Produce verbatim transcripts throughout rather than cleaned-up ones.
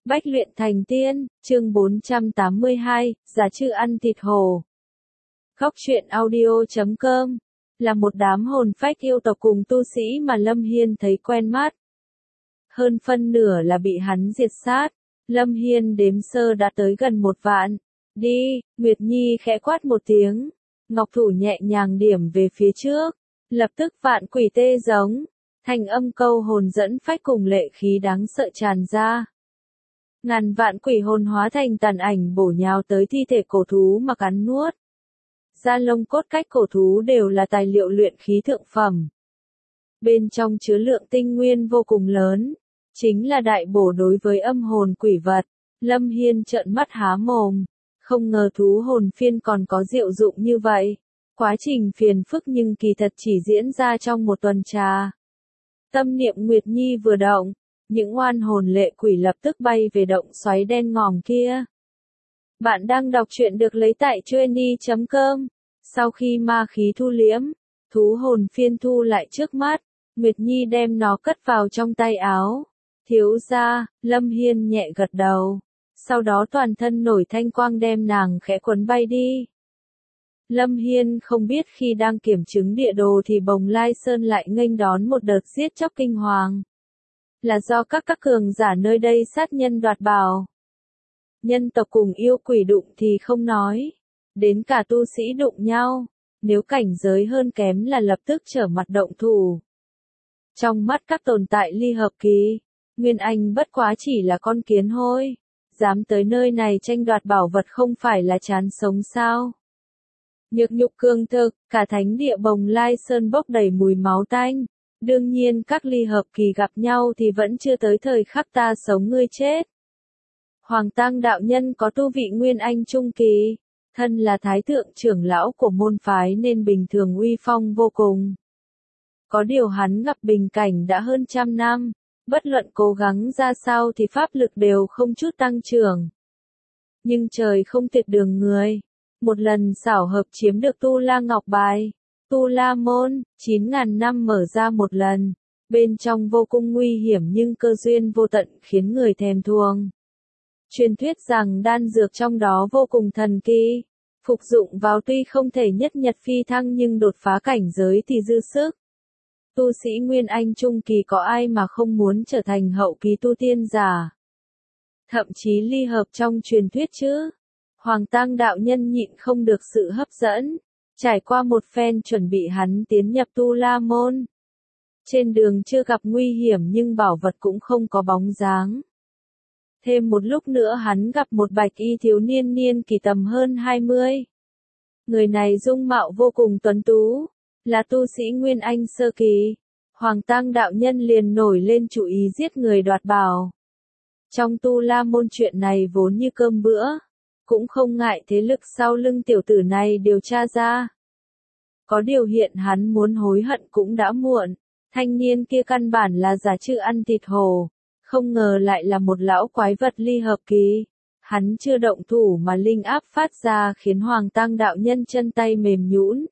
Bách luyện thành tiên, chương bốn trăm tám mươi hai, giả chư ăn thịt hổ. Góc truyện audio chấm com là một đám hồn phách yêu tộc cùng tu sĩ mà Lâm Hiên thấy quen mắt. Hơn phân nửa là bị hắn diệt sát, Lâm Hiên đếm sơ đã tới gần một vạn. Đi, Nguyệt Nhi khẽ quát một tiếng, ngọc thủ nhẹ nhàng điểm về phía trước, lập tức vạn quỷ tê giống, thành âm câu hồn dẫn phách cùng lệ khí đáng sợ tràn ra. Ngàn vạn quỷ hồn hóa thành tàn ảnh bổ nhào tới thi thể cổ thú mà cắn nuốt. Da lông cốt cách cổ thú đều là tài liệu luyện khí thượng phẩm. Bên trong chứa lượng tinh nguyên vô cùng lớn, chính là đại bổ đối với âm hồn quỷ vật. Lâm Hiên trợn mắt há mồm, không ngờ thú hồn phiên còn có diệu dụng như vậy. Quá trình phiền phức nhưng kỳ thật chỉ diễn ra trong một tuần trà. Tâm niệm Nguyệt Nhi vừa động, những oan hồn lệ quỷ lập tức bay về động xoáy đen ngòm kia. Bạn đang đọc truyện được lấy tại chuyenny chấm com. Sau khi ma khí thu liễm, thú hồn phiên thu lại trước mắt, Nguyệt Nhi đem nó cất vào trong tay áo. Thiếu gia, Lâm Hiên nhẹ gật đầu. Sau đó toàn thân nổi thanh quang đem nàng khẽ quấn bay đi. Lâm Hiên không biết khi đang kiểm chứng địa đồ thì Bồng Lai Sơn lại nghênh đón một đợt giết chóc kinh hoàng. Là do các các cường giả nơi đây sát nhân đoạt bảo. Nhân tộc cùng yêu quỷ đụng thì không nói, đến cả tu sĩ đụng nhau, nếu cảnh giới hơn kém là lập tức trở mặt động thủ. Trong mắt các tồn tại ly hợp kỳ, Nguyên Anh bất quá chỉ là con kiến hôi, dám tới nơi này tranh đoạt bảo vật không phải là chán sống sao? Nhược nhục cương thực, cả thánh địa Bồng Lai Sơn bốc đầy mùi máu tanh. Đương nhiên các ly hợp kỳ gặp nhau thì vẫn chưa tới thời khắc ta sống ngươi chết. Hoàng Tang đạo nhân có tu vị Nguyên Anh trung kỳ, thân là thái thượng trưởng lão của môn phái nên bình thường uy phong vô cùng. Có điều hắn gặp bình cảnh đã hơn trăm năm, bất luận cố gắng ra sao thì pháp lực đều không chút tăng trưởng. Nhưng trời không tuyệt đường người, một lần xảo hợp chiếm được Tu La Ngọc Bài. Tu La Môn, chín ngàn năm mở ra một lần, bên trong vô cùng nguy hiểm nhưng cơ duyên vô tận khiến người thèm thuồng. Truyền thuyết rằng đan dược trong đó vô cùng thần kỳ, phục dụng vào tuy không thể nhất nhật phi thăng nhưng đột phá cảnh giới thì dư sức. Tu sĩ Nguyên Anh trung kỳ có ai mà không muốn trở thành hậu kỳ tu tiên giả. Thậm chí ly hợp trong truyền thuyết chứ. Hoàng Tang đạo nhân nhịn không được sự hấp dẫn. Trải qua một phen chuẩn bị hắn tiến nhập Tu La Môn. Trên đường chưa gặp nguy hiểm nhưng bảo vật cũng không có bóng dáng. Thêm một lúc nữa hắn gặp một bạch y thiếu niên niên kỳ tầm hơn hai mươi. Người này dung mạo vô cùng tuấn tú, là tu sĩ Nguyên Anh sơ kỳ. Hoàng Tang đạo nhân liền nổi lên chủ ý giết người đoạt bảo. Trong Tu La Môn chuyện này vốn như cơm bữa. Cũng không ngại thế lực sau lưng tiểu tử này điều tra ra. Có điều hiện hắn muốn hối hận cũng đã muộn, thanh niên kia căn bản là giả chư ăn thịt hổ, không ngờ lại là một lão quái vật ly hợp kỳ. Hắn chưa động thủ mà linh áp phát ra khiến Hoàng Tang đạo nhân chân tay mềm nhũn.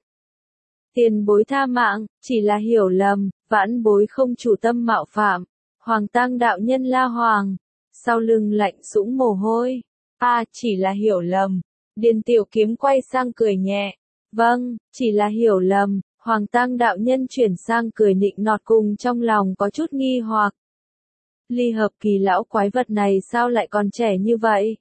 Tiền bối tha mạng, chỉ là hiểu lầm, vãn bối không chủ tâm mạo phạm. Hoàng Tang đạo nhân la hoàng, sau lưng lạnh sũng mồ hôi. À, chỉ là hiểu lầm. Điền Tiểu Kiếm quay sang cười nhẹ. Vâng, chỉ là hiểu lầm. Hoàng Tang đạo nhân chuyển sang cười nịnh nọt cùng trong lòng có chút nghi hoặc. Ly hợp kỳ lão quái vật này sao lại còn trẻ như vậy?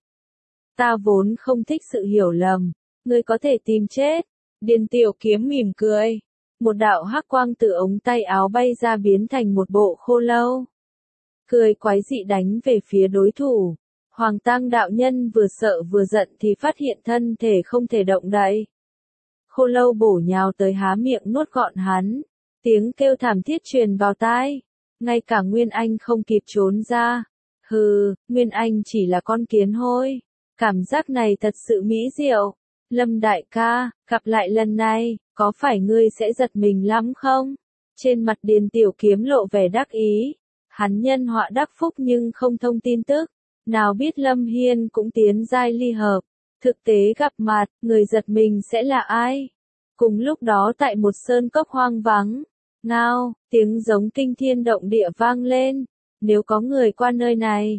Ta vốn không thích sự hiểu lầm. Ngươi có thể tìm chết. Điền Tiểu Kiếm mỉm cười. Một đạo hắc quang từ ống tay áo bay ra biến thành một bộ khô lâu. Cười quái dị đánh về phía đối thủ. Hoàng Tang đạo nhân vừa sợ vừa giận thì phát hiện thân thể không thể động đậy. Khô lâu bổ nhào tới há miệng nuốt gọn hắn. Tiếng kêu thảm thiết truyền vào tai. Ngay cả Nguyên Anh không kịp trốn ra. Hừ, Nguyên Anh chỉ là con kiến hôi. Cảm giác này thật sự mỹ diệu. Lâm đại ca, gặp lại lần này, có phải ngươi sẽ giật mình lắm không? Trên mặt Điền Tiểu Kiếm lộ vẻ đắc ý. Hắn nhân họa đắc phúc nhưng không thông tin tức. Nào biết Lâm Hiên cũng tiến giai ly hợp. Thực tế gặp mặt, người giật mình sẽ là ai? Cùng lúc đó tại một sơn cốc hoang vắng. Ngao, tiếng giống kinh thiên động địa vang lên. Nếu có người qua nơi này,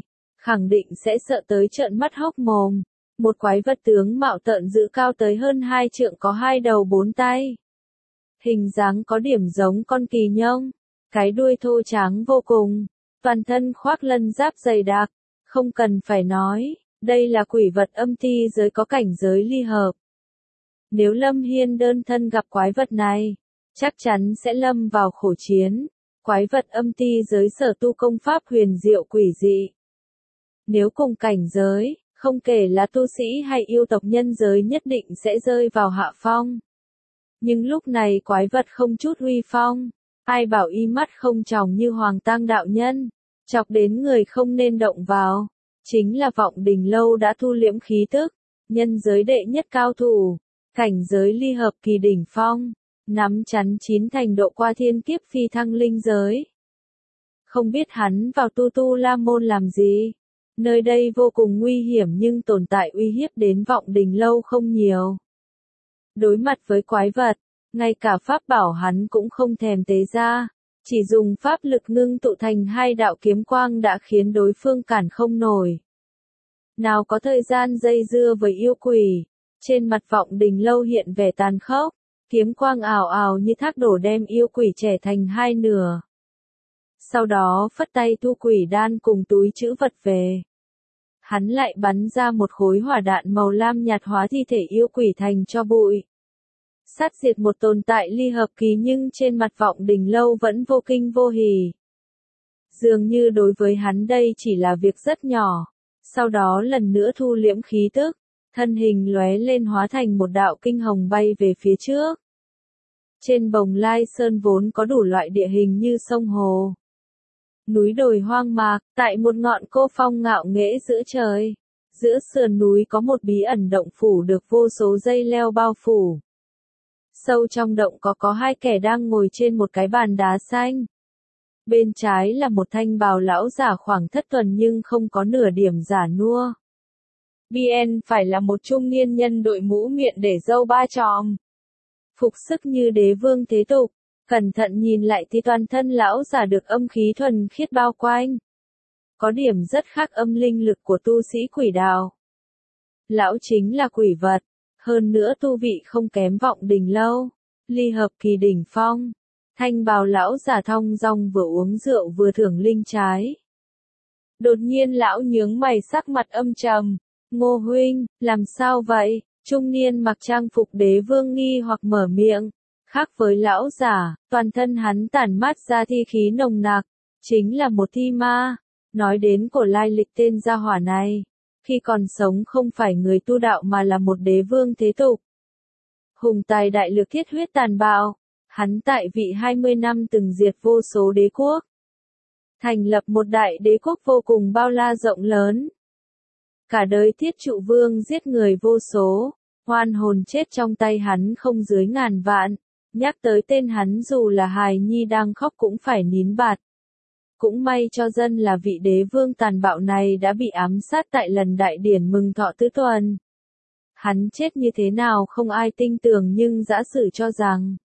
khẳng định sẽ sợ tới trợn mắt hốc mồm. Một quái vật tướng mạo tợn dữ cao tới hơn hai trượng có hai đầu bốn tay. Hình dáng có điểm giống con kỳ nhông, cái đuôi thô tráng vô cùng, toàn thân khoác lân giáp dày đặc, không cần phải nói, đây là quỷ vật âm ti giới có cảnh giới ly hợp. Nếu Lâm Hiên đơn thân gặp quái vật này, chắc chắn sẽ lâm vào khổ chiến. Quái vật âm ti giới sở tu công pháp huyền diệu quỷ dị. Nếu cùng cảnh giới, không kể là tu sĩ hay yêu tộc nhân giới nhất định sẽ rơi vào hạ phong. Nhưng lúc này quái vật không chút uy phong, ai bảo y mắt không tròng như Hoàng Tang đạo nhân, chọc đến người không nên động vào. Chính là Vọng Đình Lâu đã thu liễm khí tức, nhân giới đệ nhất cao thủ, cảnh giới ly hợp kỳ đỉnh phong, nắm chắn chín thành độ qua thiên kiếp phi thăng linh giới. Không biết hắn vào Tu Tu La Môn làm gì? Nơi đây vô cùng nguy hiểm nhưng tồn tại uy hiếp đến Vọng Đình Lâu không nhiều. Đối mặt với quái vật, ngay cả pháp bảo hắn cũng không thèm tế ra, chỉ dùng pháp lực ngưng tụ thành hai đạo kiếm quang đã khiến đối phương cản không nổi. Nào có thời gian dây dưa với yêu quỷ, trên mặt Vọng Đình Lâu hiện vẻ tàn khốc, kiếm quang ảo ảo như thác đổ đem yêu quỷ chẻ thành hai nửa. Sau đó phất tay thu quỷ đan cùng túi trữ vật về. Hắn lại bắn ra một khối hỏa đạn màu lam nhạt hóa thi thể yêu quỷ thành cho bụi. Sát diệt một tồn tại ly hợp kỳ nhưng trên mặt Vọng Đình Lâu vẫn vô kinh vô hỉ. Dường như đối với hắn đây chỉ là việc rất nhỏ. Sau đó lần nữa thu liễm khí tức, thân hình lóe lên hóa thành một đạo kinh hồng bay về phía trước. Trên Bồng Lai Sơn vốn có đủ loại địa hình như sông hồ, núi đồi hoang mạc, tại một ngọn cô phong ngạo nghễ giữa trời. Giữa sườn núi có một bí ẩn động phủ được vô số dây leo bao phủ. Sâu trong động có có hai kẻ đang ngồi trên một cái bàn đá xanh. Bên trái là một thanh bào lão giả khoảng thất tuần nhưng không có nửa điểm giả nua. Bên phải là một trung niên nhân đội mũ miệng để râu ba chòm. Phục sức như đế vương thế tục, cẩn thận nhìn lại thì toàn thân lão giả được âm khí thuần khiết bao quanh. Có điểm rất khác âm linh lực của tu sĩ quỷ đạo. Lão chính là quỷ vật, hơn nữa tu vị không kém Vọng Đình Lâu, ly hợp kỳ đỉnh phong. Thanh bào lão giả thong dong vừa uống rượu vừa thưởng linh trái. Đột nhiên lão nhướng mày sắc mặt âm trầm. Ngô huynh, làm sao vậy? Trung niên mặc trang phục đế vương nghi hoặc mở miệng. Khác với lão giả, toàn thân hắn tản mát ra thi khí nồng nặc, chính là một thi ma. Nói đến cổ lai lịch tên gia hỏa này, khi còn sống không phải người tu đạo mà là một đế vương thế tục. Hùng tài đại lược thiết huyết tàn bạo. Hắn tại vị hai mươi năm từng diệt vô số đế quốc. Thành lập một đại đế quốc vô cùng bao la rộng lớn. Cả đời Thiết Trụ Vương giết người vô số, oan hồn chết trong tay hắn không dưới ngàn vạn. Nhắc tới tên hắn dù là hài nhi đang khóc cũng phải nín bạt. Cũng may cho dân là vị đế vương tàn bạo này đã bị ám sát tại lần đại điển mừng thọ tứ tuần. Hắn chết như thế nào không ai tin tưởng nhưng giả sử cho rằng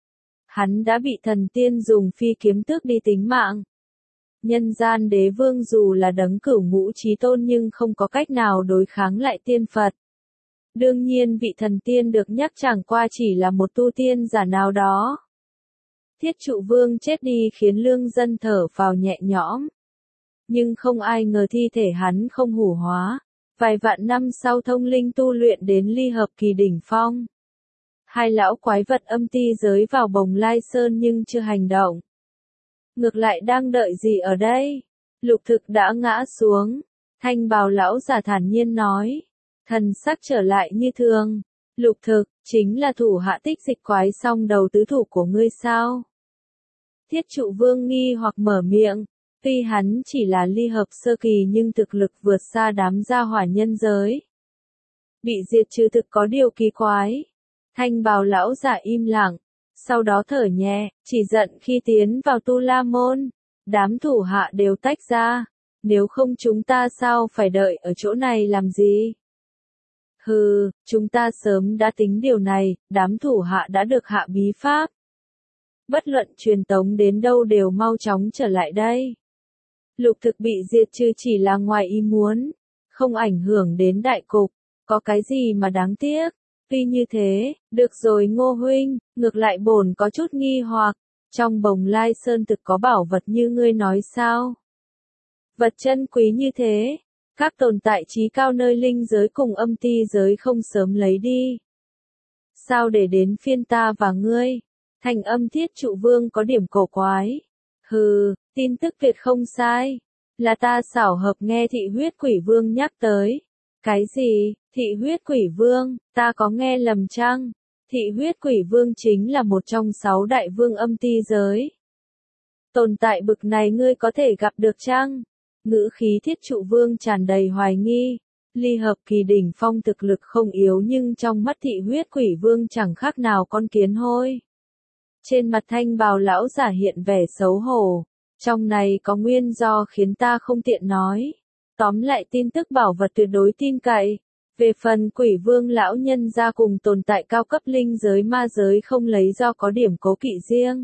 hắn đã bị thần tiên dùng phi kiếm tước đi tính mạng. Nhân gian đế vương dù là đấng cửu ngũ chí tôn nhưng không có cách nào đối kháng lại tiên Phật. Đương nhiên vị thần tiên được nhắc chẳng qua chỉ là một tu tiên giả nào đó. Thiết Trụ Vương chết đi khiến lương dân thở phào nhẹ nhõm. Nhưng không ai ngờ thi thể hắn không hủ hóa. Vài vạn năm sau thông linh tu luyện đến ly hợp kỳ đỉnh phong. Hai lão quái vật âm ti giới vào Bồng Lai Sơn nhưng chưa hành động. Ngược lại đang đợi gì ở đây? Lục Thực đã ngã xuống. Thanh bào lão giả thản nhiên nói. Thần sắc trở lại như thường. Lục Thực, chính là thủ hạ tích dịch quái song đầu tứ thủ của ngươi sao? Thiết Trụ Vương nghi hoặc mở miệng. Tuy hắn chỉ là ly hợp sơ kỳ nhưng thực lực vượt xa đám gia hỏa nhân giới. Bị diệt trừ thực có điều kỳ quái. Thanh bào lão giả im lặng, sau đó thở nhẹ, chỉ giận khi tiến vào Tu La Môn. Đám thủ hạ đều tách ra, nếu không chúng ta sao phải đợi ở chỗ này làm gì? Hừ, chúng ta sớm đã tính điều này, đám thủ hạ đã được hạ bí pháp. Bất luận truyền tống đến đâu đều mau chóng trở lại đây. Lục thực bị diệt trừ chỉ là ngoài ý muốn, không ảnh hưởng đến đại cục, có cái gì mà đáng tiếc. Tuy như thế, được rồi Ngô huynh, ngược lại bổn có chút nghi hoặc, trong Bồng Lai Sơn thực có bảo vật như ngươi nói sao? Vật chân quý như thế, các tồn tại trí cao nơi linh giới cùng âm ti giới không sớm lấy đi. Sao để đến phiên ta và ngươi? Thành âm Thiết Trụ Vương có điểm cổ quái. Hừ, tin tức tuyệt không sai. Là ta xảo hợp nghe Thị Huyết Quỷ Vương nhắc tới. Cái gì? Thị Huyết Quỷ Vương, ta có nghe lầm chăng? Thị Huyết Quỷ Vương chính là một trong sáu đại vương âm ti giới. Tồn tại bực này ngươi có thể gặp được chăng? Ngữ khí Thiết Trụ Vương tràn đầy hoài nghi. Ly hợp kỳ đỉnh phong thực lực không yếu nhưng trong mắt Thị Huyết Quỷ Vương chẳng khác nào con kiến hôi. Trên mặt thanh bào lão giả hiện vẻ xấu hổ. Trong này có nguyên do khiến ta không tiện nói. Tóm lại tin tức bảo vật tuyệt đối tin cậy. Về phần Quỷ Vương lão nhân ra cùng tồn tại cao cấp linh giới ma giới không lấy do có điểm cố kỵ riêng.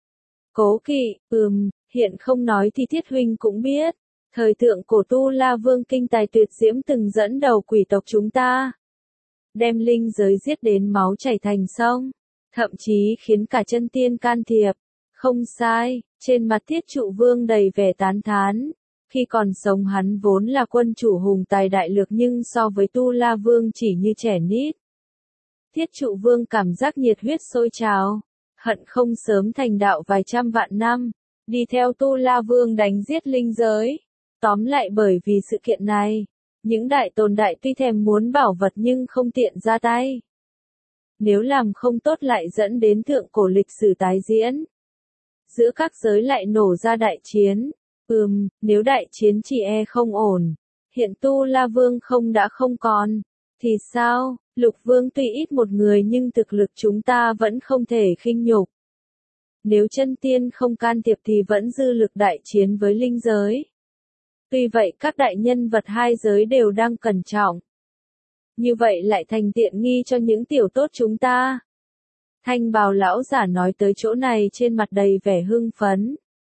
Cố kỵ, ừm, hiện không nói thì Thiết huynh cũng biết. Thời thượng cổ Tu La Vương kinh tài tuyệt diễm từng dẫn đầu quỷ tộc chúng ta. Đem linh giới giết đến máu chảy thành sông. Thậm chí khiến cả chân tiên can thiệp. Không sai, trên mặt Thiết Trụ Vương đầy vẻ tán thán. Khi còn sống hắn vốn là quân chủ hùng tài đại lược nhưng so với Tu La Vương chỉ như trẻ nít. Thiết Trụ Vương cảm giác nhiệt huyết sôi trào. Hận không sớm thành đạo vài trăm vạn năm. Đi theo Tu La Vương đánh giết linh giới. Tóm lại bởi vì sự kiện này, những đại tồn đại tuy thèm muốn bảo vật nhưng không tiện ra tay. Nếu làm không tốt lại dẫn đến thượng cổ lịch sử tái diễn. Giữa các giới lại nổ ra đại chiến. Ừm, nếu đại chiến chỉ e không ổn. Hiện Tu La Vương không đã không còn. Thì sao, Lục Vương tuy ít một người nhưng thực lực chúng ta vẫn không thể khinh nhục. Nếu chân tiên không can thiệp thì vẫn dư lực đại chiến với linh giới. Tuy vậy các đại nhân vật hai giới đều đang cẩn trọng. Như vậy lại thành tiện nghi cho những tiểu tốt chúng ta. Thanh bào lão giả nói tới chỗ này trên mặt đầy vẻ hưng phấn.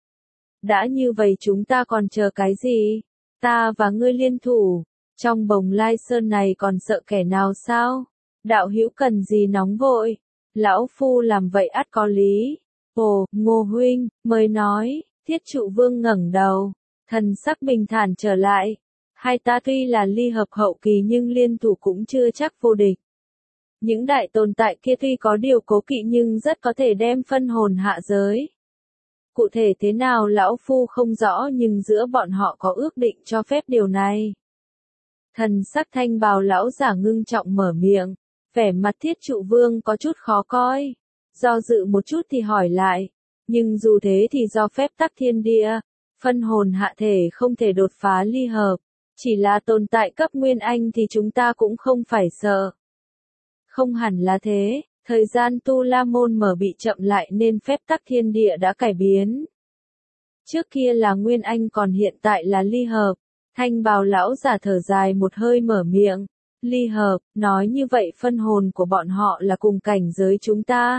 Đã như vậy chúng ta còn chờ cái gì? Ta và ngươi liên thủ. Trong Bồng Lai Sơn này còn sợ kẻ nào sao? Đạo hữu cần gì nóng vội? Lão phu làm vậy ắt có lý. Ồ, Ngô huynh, mới nói. Thiết Trụ Vương ngẩng đầu. Thần sắc bình thản trở lại. Hai ta tuy là ly hợp hậu kỳ nhưng liên thủ cũng chưa chắc vô địch. Những đại tồn tại kia tuy có điều cố kỵ nhưng rất có thể đem phân hồn hạ giới. Cụ thể thế nào lão phu không rõ nhưng giữa bọn họ có ước định cho phép điều này. Thần sắc thanh bào lão giả ngưng trọng mở miệng. Vẻ mặt Thiết Trụ Vương có chút khó coi. Do dự một chút thì hỏi lại. Nhưng dù thế thì do phép tắc thiên địa. Phân hồn hạ thể không thể đột phá ly hợp. Chỉ là tồn tại cấp nguyên anh thì chúng ta cũng không phải sợ. Không hẳn là thế, thời gian Tu La Môn mở bị chậm lại nên phép tắc thiên địa đã cải biến. Trước kia là nguyên anh còn hiện tại là ly hợp. Thanh bào lão giả thở dài một hơi mở miệng. Ly hợp, nói như vậy phân hồn của bọn họ là cùng cảnh giới chúng ta.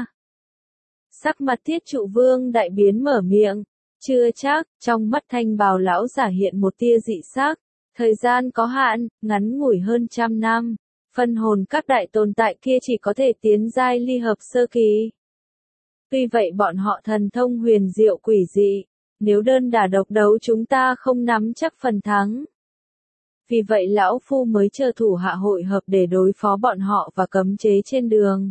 Sắc mặt Thiết Trụ Vương đại biến mở miệng. Chưa chắc, trong mắt thanh bào lão giả hiện một tia dị sắc. Thời gian có hạn, ngắn ngủi hơn trăm năm. Phân hồn các đại tồn tại kia chỉ có thể tiến giai ly hợp sơ kỳ. Tuy vậy bọn họ thần thông huyền diệu quỷ dị. Nếu đơn đả độc đấu chúng ta không nắm chắc phần thắng. Vì vậy lão phu mới chờ thủ hạ hội hợp để đối phó bọn họ và cấm chế trên đường.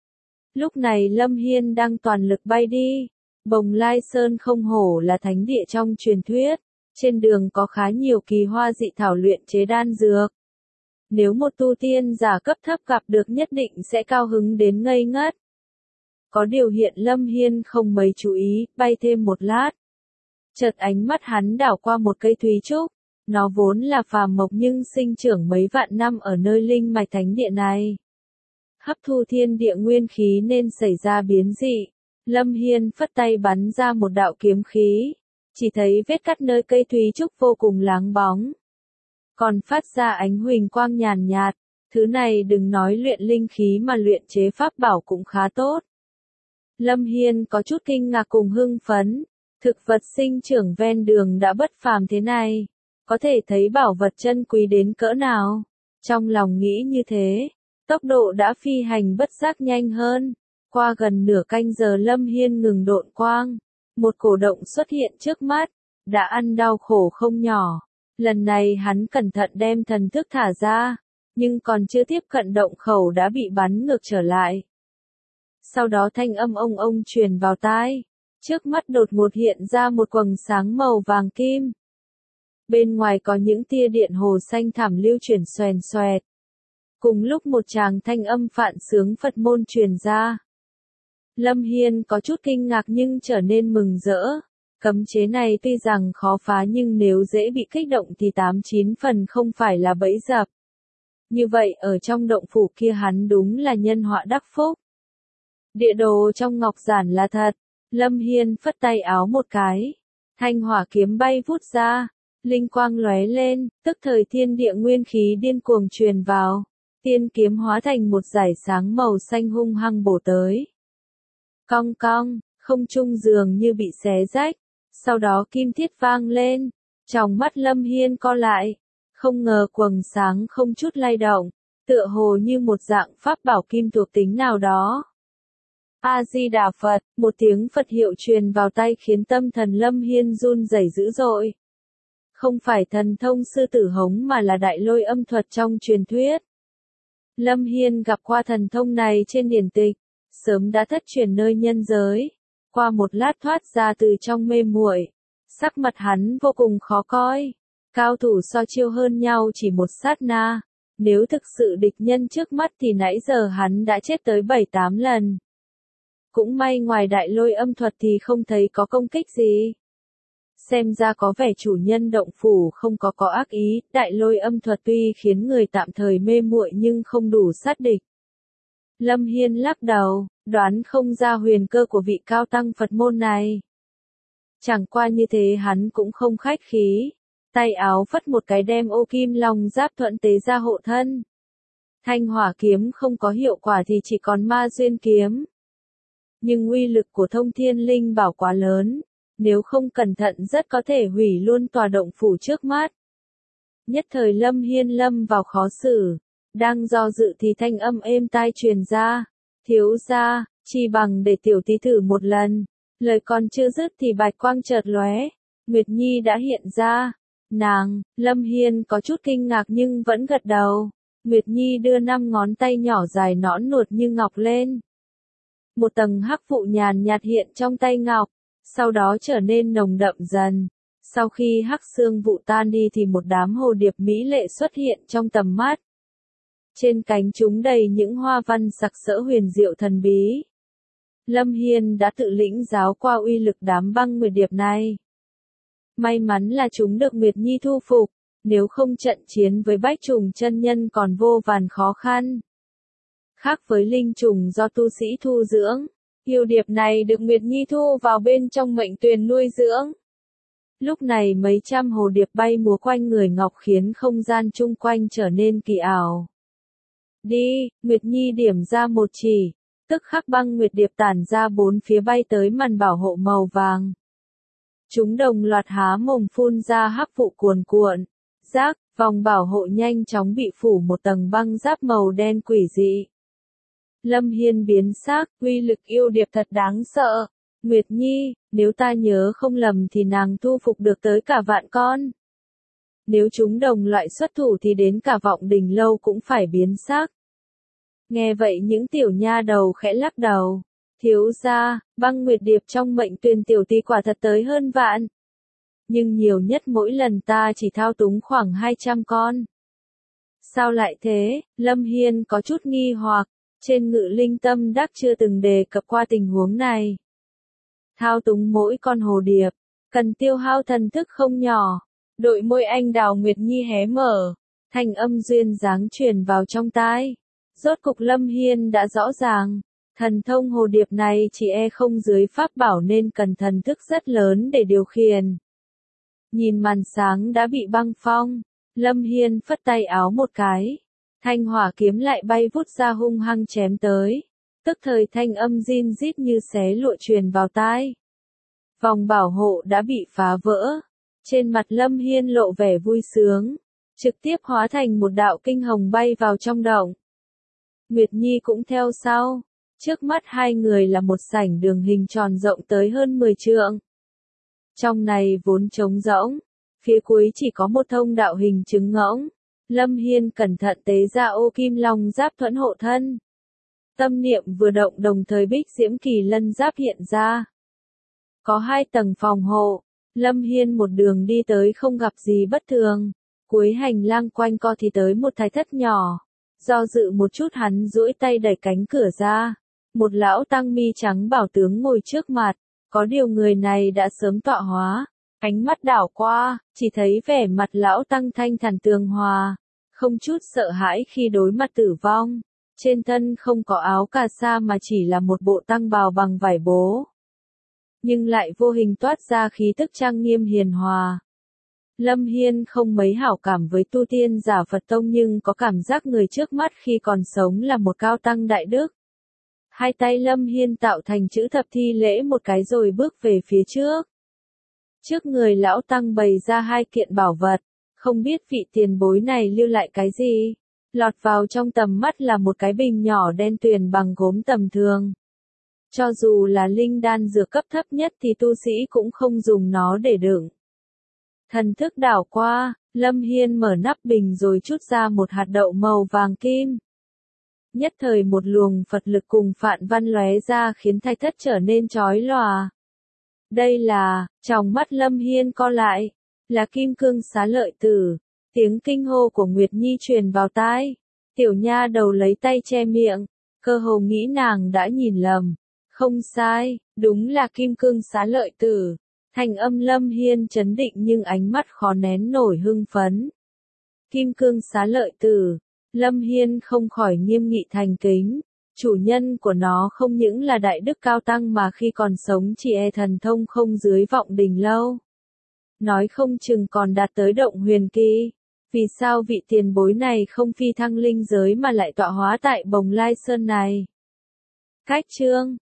Lúc này Lâm Hiên đang toàn lực bay đi. Bồng Lai Sơn không hổ là thánh địa trong truyền thuyết. Trên đường có khá nhiều kỳ hoa dị thảo luyện chế đan dược. Nếu một tu tiên giả cấp thấp gặp được nhất định sẽ cao hứng đến ngây ngất. Có điều hiện Lâm Hiên không mấy chú ý, bay thêm một lát. Chợt ánh mắt hắn đảo qua một cây thúy trúc. Nó vốn là phàm mộc nhưng sinh trưởng mấy vạn năm ở nơi linh mạch thánh địa này. Hấp thu thiên địa nguyên khí nên xảy ra biến dị. Lâm Hiên phất tay bắn ra một đạo kiếm khí. Chỉ thấy vết cắt nơi cây thúy trúc vô cùng láng bóng. Còn phát ra ánh huỳnh quang nhàn nhạt. Thứ này đừng nói luyện linh khí mà luyện chế pháp bảo cũng khá tốt. Lâm Hiên có chút kinh ngạc cùng hưng phấn. Thực vật sinh trưởng ven đường đã bất phàm thế này, có thể thấy bảo vật chân quý đến cỡ nào. Trong lòng nghĩ như thế, tốc độ đã phi hành bất giác nhanh hơn. Qua gần nửa canh giờ Lâm Hiên ngừng độn quang, một cổ động xuất hiện trước mắt, đã ăn đau khổ không nhỏ. Lần này hắn cẩn thận đem thần thức thả ra, nhưng còn chưa tiếp cận động khẩu đã bị bắn ngược trở lại. Sau đó thanh âm ông ông truyền vào tai, trước mắt đột ngột hiện ra một quầng sáng màu vàng kim. Bên ngoài có những tia điện hồ xanh thẳm lưu chuyển xoèn xoẹt. Cùng lúc một tràng thanh âm phạn sướng Phật môn truyền ra. Lâm Hiên có chút kinh ngạc nhưng trở nên mừng rỡ. Cấm chế này tuy rằng khó phá nhưng nếu dễ bị kích động thì tám chín phần không phải là bẫy dập. Như vậy ở trong động phủ kia hắn đúng là nhân họa đắc phúc. Địa đồ trong ngọc giản là thật. Lâm Hiên phất tay áo một cái. Thanh hỏa kiếm bay vút ra. Linh quang lóe lên, tức thời thiên địa nguyên khí điên cuồng truyền vào. Tiên kiếm hóa thành một dải sáng màu xanh hung hăng bổ tới. Cong cong, không trung dường như bị xé rách. Sau đó kim thiết vang lên. Trong mắt Lâm Hiên co lại. Không ngờ quầng sáng không chút lay động. Tựa hồ như một dạng pháp bảo kim thuộc tính nào đó. A-di-đà Phật, một tiếng Phật hiệu truyền vào tay khiến tâm thần Lâm Hiên run rẩy dữ dội. Không phải thần thông sư tử hống mà là đại lôi âm thuật trong truyền thuyết. Lâm Hiên gặp qua thần thông này trên điển tịch, sớm đã thất truyền nơi nhân giới. Qua một lát thoát ra từ trong mê muội, sắc mặt hắn vô cùng khó coi. Cao thủ so chiêu hơn nhau chỉ một sát na. Nếu thực sự địch nhân trước mắt thì nãy giờ hắn đã chết tới bảy tám lần. Cũng may ngoài đại lôi âm thuật thì không thấy có công kích gì. Xem ra có vẻ chủ nhân động phủ không có có ác ý, đại lôi âm thuật tuy khiến người tạm thời mê muội nhưng không đủ sát địch. Lâm Hiên lắc đầu, đoán không ra huyền cơ của vị cao tăng Phật môn này. Chẳng qua như thế hắn cũng không khách khí, tay áo phất một cái đem ô kim long giáp thuận tế ra hộ thân. Thanh hỏa kiếm không có hiệu quả thì chỉ còn ma duyên kiếm. Nhưng uy lực của thông thiên linh bảo quá lớn. Nếu không cẩn thận rất có thể hủy luôn tòa động phủ trước mắt. Nhất thời Lâm Hiên lâm vào khó xử. Đang do dự thì thanh âm êm tai truyền ra. Thiếu gia, chi bằng để tiểu tí thử một lần. Lời còn chưa dứt thì bạch quang chợt lóe. Nguyệt Nhi đã hiện ra. Nàng, Lâm Hiên có chút kinh ngạc nhưng vẫn gật đầu. Nguyệt Nhi đưa năm ngón tay nhỏ dài nõn nuột như ngọc lên. Một tầng hắc vụ nhàn nhạt hiện trong tay ngọc. Sau đó trở nên nồng đậm dần. Sau khi hắc xương vụ tan đi thì một đám hồ điệp mỹ lệ xuất hiện trong tầm mắt. Trên cánh chúng đầy những hoa văn sặc sỡ huyền diệu thần bí. Lâm Hiên đã tự lĩnh giáo qua uy lực đám băng nguyệt điệp này. May mắn là chúng được Nguyệt Nhi thu phục, nếu không trận chiến với bách trùng chân nhân còn vô vàn khó khăn. Khác với linh trùng do tu sĩ thu dưỡng. Yêu điệp này được Nguyệt Nhi thu vào bên trong mệnh tuyền nuôi dưỡng. Lúc này mấy trăm hồ điệp bay múa quanh người ngọc khiến không gian chung quanh trở nên kỳ ảo. Đi, Nguyệt Nhi điểm ra một chỉ, tức khắc băng nguyệt điệp tản ra bốn phía bay tới màn bảo hộ màu vàng. Chúng đồng loạt há mồm phun ra hắc vụ cuồn cuộn, rác, vòng bảo hộ nhanh chóng bị phủ một tầng băng giáp màu đen quỷ dị. Lâm Hiên biến sắc, uy lực yêu điệp thật đáng sợ. Nguyệt Nhi, nếu ta nhớ không lầm thì nàng thu phục được tới cả vạn con. Nếu chúng đồng loại xuất thủ thì đến cả vọng đình lâu cũng phải biến sắc. Nghe vậy những tiểu nha đầu khẽ lắc đầu. Thiếu gia, băng nguyệt điệp trong mệnh tuyền tiểu tỷ quả thật tới hơn vạn. Nhưng nhiều nhất mỗi lần ta chỉ thao túng khoảng hai trăm con. Sao lại thế? Lâm Hiên có chút nghi hoặc. Trên Ngự Linh Tâm Đắc chưa từng đề cập qua tình huống này. Thao túng mỗi con hồ điệp, cần tiêu hao thần thức không nhỏ. Đội môi anh đào Nguyệt Nhi hé mở, thanh âm duyên dáng truyền vào trong tai. Rốt cục Lâm Hiên đã rõ ràng, thần thông hồ điệp này chỉ e không dưới pháp bảo nên cần thần thức rất lớn để điều khiển. Nhìn màn sáng đã bị băng phong, Lâm Hiên phất tay áo một cái. Thanh hỏa kiếm lại bay vút ra hung hăng chém tới. Tức thời thanh âm rin rít như xé lụa truyền vào tai. Vòng bảo hộ đã bị phá vỡ. Trên mặt Lâm Hiên lộ vẻ vui sướng, trực tiếp hóa thành một đạo kinh hồng bay vào trong động. Nguyệt Nhi cũng theo sau. Trước mắt hai người là một sảnh đường hình tròn rộng tới hơn mười trượng. Trong này vốn trống rỗng, phía cuối chỉ có một thông đạo hình trứng ngỗng. Lâm Hiên cẩn thận tế ra ô kim long giáp thuẫn hộ thân. Tâm niệm vừa động đồng thời bích diễm kỳ lân giáp hiện ra. Có hai tầng phòng hộ, Lâm Hiên một đường đi tới không gặp gì bất thường. Cuối hành lang quanh co thì tới một thái thất nhỏ. Do dự một chút hắn duỗi tay đẩy cánh cửa ra. Một lão tăng mi trắng bảo tướng ngồi trước mặt. Có điều người này đã sớm tọa hóa. Ánh mắt đảo qua, chỉ thấy vẻ mặt lão tăng thanh thản tường hòa. Không chút sợ hãi khi đối mặt tử vong. Trên thân không có áo cà sa mà chỉ là một bộ tăng bào bằng vải bố. Nhưng lại vô hình toát ra khí tức trang nghiêm hiền hòa. Lâm Hiên không mấy hảo cảm với tu tiên giả Phật tông nhưng có cảm giác người trước mắt khi còn sống là một cao tăng đại đức. Hai tay Lâm Hiên tạo thành chữ thập thi lễ một cái rồi bước về phía trước. Trước người lão tăng bày ra hai kiện bảo vật, không biết vị tiền bối này lưu lại cái gì. Lọt vào trong tầm mắt là một cái bình nhỏ đen tuyền bằng gốm tầm thường. Cho dù là linh đan dược cấp thấp nhất thì tu sĩ cũng không dùng nó để đựng. Thần thức đảo qua, Lâm Hiên mở nắp bình rồi trút ra một hạt đậu màu vàng kim. Nhất thời một luồng Phật lực cùng phạn văn lóe ra khiến thạch thất trở nên chói lòa. Đây là, trong mắt Lâm Hiên co lại, là kim cương xá lợi tử. Tiếng kinh hô của Nguyệt Nhi truyền vào tai. Tiểu nha đầu lấy tay che miệng, cơ hồ nghĩ nàng đã nhìn lầm. Không sai, đúng là kim cương xá lợi tử. Thành âm Lâm Hiên chấn định nhưng ánh mắt khó nén nổi hưng phấn. Kim cương xá lợi tử, Lâm Hiên không khỏi nghiêm nghị thành kính. Chủ nhân của nó không những là đại đức cao tăng mà khi còn sống chỉ e thần thông không dưới vọng đình lâu. Nói không chừng còn đạt tới động huyền kỳ. Vì sao vị tiền bối này không phi thăng linh giới mà lại tọa hóa tại Bồng Lai Sơn này? Cách chương